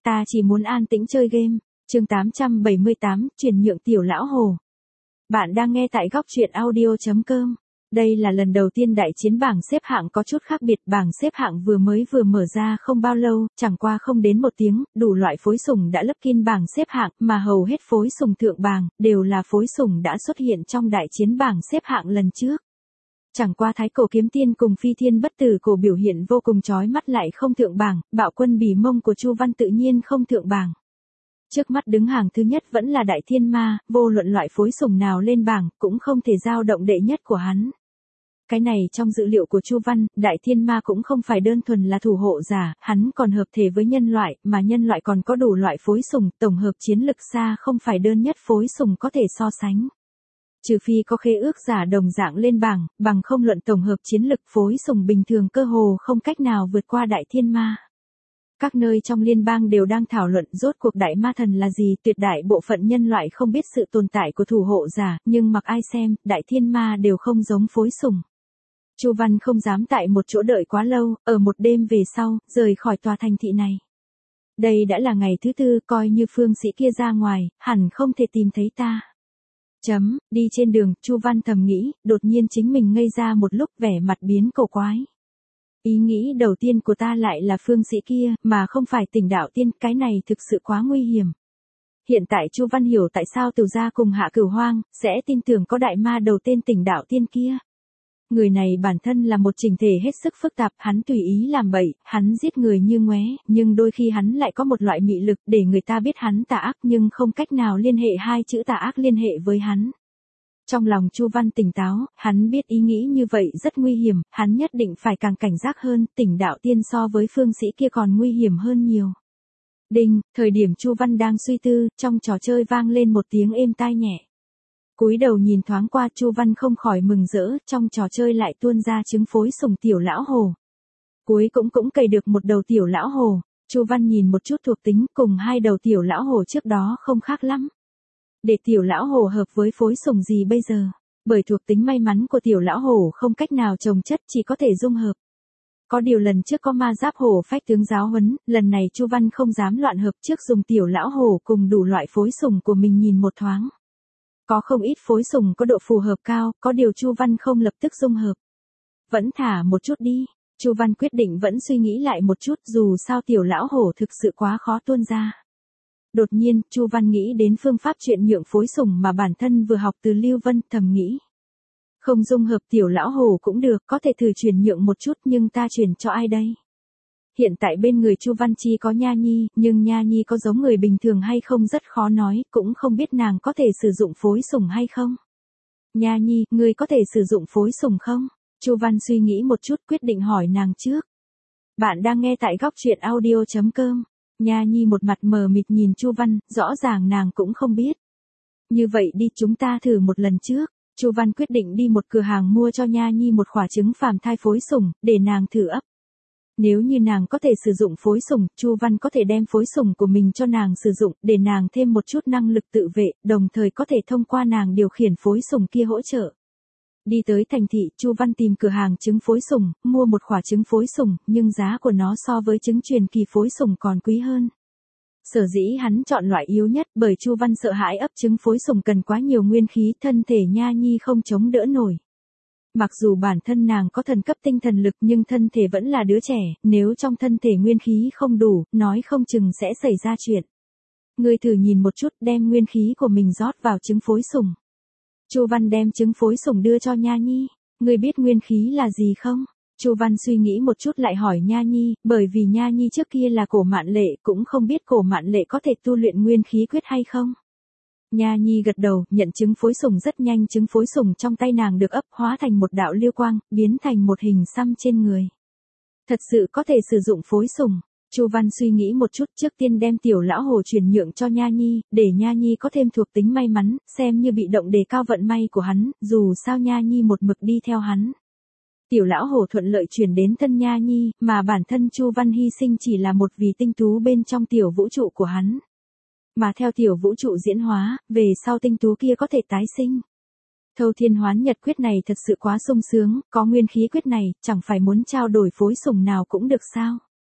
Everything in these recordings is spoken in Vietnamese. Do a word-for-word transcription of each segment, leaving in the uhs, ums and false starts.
ta chỉ muốn an tĩnh chơi game. Chương tám trăm bảy mươi tám, chuyển nhượng tiểu lão hồ. Bạn đang nghe tại góc truyện audio chấm com. Đây là lần đầu tiên đại chiến bảng xếp hạng có chút khác biệt, bảng xếp hạng vừa mới vừa mở ra không bao lâu, chẳng qua không đến một tiếng, đủ loại phối sủng đã lấp kín bảng xếp hạng, mà hầu hết phối sủng thượng bảng, đều là phối sủng đã xuất hiện trong đại chiến bảng xếp hạng lần trước. Chẳng qua Thái Cổ Kiếm Tiên cùng Phi Thiên Bất Tử Cổ biểu hiện vô cùng chói mắt lại không thượng bảng, Bạo Quân Bỉ Mông của Chu Văn tự nhiên không thượng bảng. Trước mắt đứng hàng thứ nhất vẫn là Đại Thiên Ma, vô luận loại phối sủng nào lên bảng, cũng không thể dao động đệ nhất của hắn. Cái này trong dự liệu của Chu Văn, Đại Thiên Ma cũng không phải đơn thuần là thủ hộ giả, hắn còn hợp thể với nhân loại, mà nhân loại còn có đủ loại phối sủng, tổng hợp chiến lực xa không phải đơn nhất phối sủng có thể so sánh. Trừ phi có khế ước giả đồng dạng lên bảng, bằng không luận tổng hợp chiến lực phối sủng bình thường cơ hồ không cách nào vượt qua Đại Thiên Ma. Các nơi trong liên bang đều đang thảo luận rốt cuộc Đại Ma Thần là gì, tuyệt đại bộ phận nhân loại không biết sự tồn tại của thủ hộ giả, nhưng mặc ai xem, Đại Thiên Ma đều không giống phối sủng. Chu Văn không dám tại một chỗ đợi quá lâu, ở một đêm về sau, rời khỏi tòa thành thị này. Đây đã là ngày thứ tư, coi như phương sĩ kia ra ngoài, hẳn không thể tìm thấy ta. Chấm, đi trên đường, Chu Văn thầm nghĩ, đột nhiên chính mình ngây ra một lúc vẻ mặt biến cổ quái. Ý nghĩ đầu tiên của ta lại là phương sĩ kia, mà không phải Tỉnh Đạo Tiên, cái này thực sự quá nguy hiểm. Hiện tại Chu Văn hiểu tại sao Từ gia cùng Hạ Cửu Hoang sẽ tin tưởng có đại ma đầu tên Tỉnh Đạo Tiên kia. Người này bản thân là một chỉnh thể hết sức phức tạp, hắn tùy ý làm bậy, hắn giết người như ngoé, nhưng đôi khi hắn lại có một loại mị lực để người ta biết hắn tà ác nhưng không cách nào liên hệ hai chữ tà ác liên hệ với hắn. Trong lòng Chu Văn tỉnh táo, hắn biết ý nghĩ như vậy rất nguy hiểm, hắn nhất định phải càng cảnh giác hơn, Tỉnh Đạo Tiên so với phương sĩ kia còn nguy hiểm hơn nhiều. Đinh, thời điểm Chu Văn đang suy tư, trong trò chơi vang lên một tiếng êm tai nhẹ. Cúi đầu nhìn thoáng qua, Chu Văn không khỏi mừng rỡ, trong trò chơi lại tuôn ra trứng phối sủng tiểu lão hồ. Cuối cũng cũng cày được một đầu tiểu lão hồ, Chu Văn nhìn một chút thuộc tính, cùng hai đầu tiểu lão hồ trước đó không khác lắm. Để tiểu lão hồ hợp với phối sủng gì bây giờ? Bởi thuộc tính may mắn của tiểu lão hồ không cách nào trồng chất, chỉ có thể dung hợp. Có điều lần trước có ma giáp hồ phách tướng giáo huấn, lần này Chu Văn không dám loạn hợp, trước dùng tiểu lão hồ cùng đủ loại phối sủng của mình nhìn một thoáng. Có không ít phối sủng có độ phù hợp cao, có điều Chu Văn không lập tức dung hợp. Vẫn thả một chút đi, Chu Văn quyết định vẫn suy nghĩ lại một chút, dù sao tiểu lão hổ thực sự quá khó tuôn ra. Đột nhiên, Chu Văn nghĩ đến phương pháp chuyển nhượng phối sủng mà bản thân vừa học từ Lưu Vân, thầm nghĩ. Không dung hợp tiểu lão hổ cũng được, có thể thử chuyển nhượng một chút, nhưng ta chuyển cho ai đây? Hiện tại bên người Chu Văn Chi có Nha Nhi, nhưng Nha Nhi có giống người bình thường hay không rất khó nói, cũng không biết nàng có thể sử dụng phối sủng hay không. Nha Nhi, ngươi có thể sử dụng phối sủng không? Chu Văn suy nghĩ một chút, quyết định hỏi nàng trước. Bạn đang nghe tại góc truyện audio chấm com. Nha Nhi một mặt mờ mịt nhìn Chu Văn, rõ ràng nàng cũng không biết. Như vậy đi, chúng ta thử một lần trước. Chu Văn quyết định đi một cửa hàng mua cho Nha Nhi một quả trứng phàm thai phối sủng, để nàng thử ấp. Nếu như nàng có thể sử dụng phối sủng, Chu Văn có thể đem phối sủng của mình cho nàng sử dụng, để nàng thêm một chút năng lực tự vệ, đồng thời có thể thông qua nàng điều khiển phối sủng kia hỗ trợ. Đi tới thành thị, Chu Văn tìm cửa hàng trứng phối sủng, mua một quả trứng phối sủng, nhưng giá của nó so với trứng truyền kỳ phối sủng còn quý hơn. Sở dĩ hắn chọn loại yếu nhất, bởi Chu Văn sợ hãi ấp trứng phối sủng cần quá nhiều nguyên khí, thân thể Nha Nhi không chống đỡ nổi. Mặc dù bản thân nàng có thần cấp tinh thần lực nhưng thân thể vẫn là đứa trẻ, nếu trong thân thể nguyên khí không đủ, nói không chừng sẽ xảy ra chuyện. Ngươi thử nhìn một chút, đem nguyên khí của mình rót vào trứng phối sủng. Chu Văn đem trứng phối sủng đưa cho Nha Nhi. Ngươi biết nguyên khí là gì không? Chu Văn suy nghĩ một chút lại hỏi Nha Nhi, bởi vì Nha Nhi trước kia là Cổ Mạn Lệ, cũng không biết Cổ Mạn Lệ có thể tu luyện nguyên khí quyết hay không. Nha Nhi gật đầu, nhận trứng phối sủng rất nhanh, trứng phối sủng trong tay nàng được ấp hóa thành một đạo lưu quang, biến thành một hình xăm trên người. Thật sự có thể sử dụng phối sủng. Chu Văn suy nghĩ một chút, trước tiên đem tiểu lão hồ chuyển nhượng cho Nha Nhi, để Nha Nhi có thêm thuộc tính may mắn, xem như bị động đề cao vận may của hắn, dù sao Nha Nhi một mực đi theo hắn. Tiểu lão hồ thuận lợi chuyển đến thân Nha Nhi, mà bản thân Chu Văn hy sinh chỉ là một vì tinh tú bên trong tiểu vũ trụ của hắn. Mà theo tiểu vũ trụ diễn hóa, về sau tinh tú kia có thể tái sinh. Thâu Thiên Hoán Nhật quyết này thật sự quá sung sướng, có nguyên khí quyết này, chẳng phải muốn trao đổi phối sủng nào cũng được sao?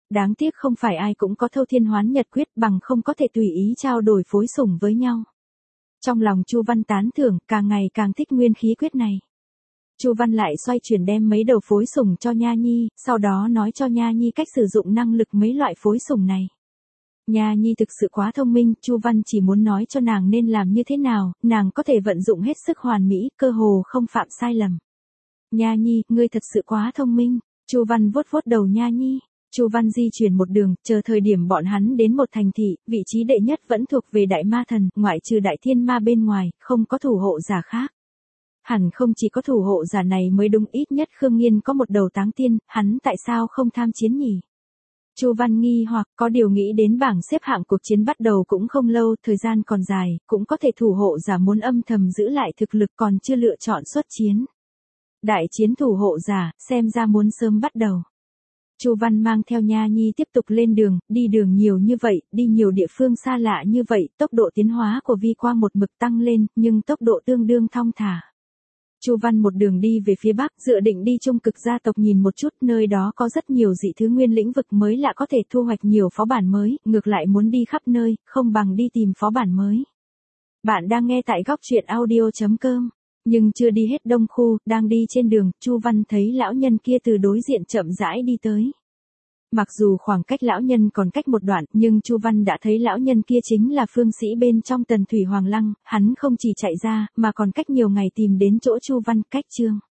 Đáng tiếc không phải ai cũng có thâu thiên hoán nhật quyết bằng không có thể tùy ý trao đổi phối sủng với nhau. Trong lòng Chu Văn tán thưởng, càng ngày càng thích nguyên khí quyết này. Chu Văn lại xoay chuyển đem mấy đầu phối sủng cho Nha Nhi, sau đó nói cho Nha Nhi cách sử dụng năng lực mấy loại phối sủng này. Nha Nhi thực sự quá thông minh, Chu Văn chỉ muốn nói cho nàng nên làm như thế nào, nàng có thể vận dụng hết sức hoàn mỹ, cơ hồ không phạm sai lầm. Nha Nhi, ngươi thật sự quá thông minh. Chu Văn vuốt vuốt đầu Nha Nhi. Chu Văn di chuyển một đường, chờ thời điểm bọn hắn đến một thành thị, vị trí đệ nhất vẫn thuộc về đại ma thần, ngoại trừ đại thiên ma bên ngoài, không có thủ hộ giả khác. Hẳn không chỉ có thủ hộ giả này mới đúng, ít nhất Khương Nghiên có một đầu táng tiên, hắn tại sao không tham chiến nhỉ? Chu Văn nghi hoặc có điều nghĩ đến bảng xếp hạng cuộc chiến bắt đầu cũng không lâu, thời gian còn dài, cũng có thể thủ hộ giả muốn âm thầm giữ lại thực lực còn chưa lựa chọn xuất chiến. Đại chiến thủ hộ giả, xem ra muốn sớm bắt đầu. Chu Văn mang theo Nha Nhi tiếp tục lên đường, đi đường nhiều như vậy, đi nhiều địa phương xa lạ như vậy, tốc độ tiến hóa của vi quang một mực tăng lên, nhưng tốc độ tương đương thong thả. Chu Văn một đường đi về phía bắc, dự định đi Trung Cực gia tộc nhìn một chút, nơi đó có rất nhiều dị thứ nguyên lĩnh vực mới lạ có thể thu hoạch nhiều phó bản mới, ngược lại muốn đi khắp nơi, không bằng đi tìm phó bản mới. Bạn đang nghe tại góc truyện audio chấm com. Nhưng chưa đi hết đông khu, đang đi trên đường, Chu Văn thấy lão nhân kia từ đối diện chậm rãi đi tới. Mặc dù khoảng cách lão nhân còn cách một đoạn, nhưng Chu Văn đã thấy lão nhân kia chính là phương sĩ bên trong Tần Thủy Hoàng Lăng, hắn không chỉ chạy ra, mà còn cách nhiều ngày tìm đến chỗ Chu Văn, cách chương.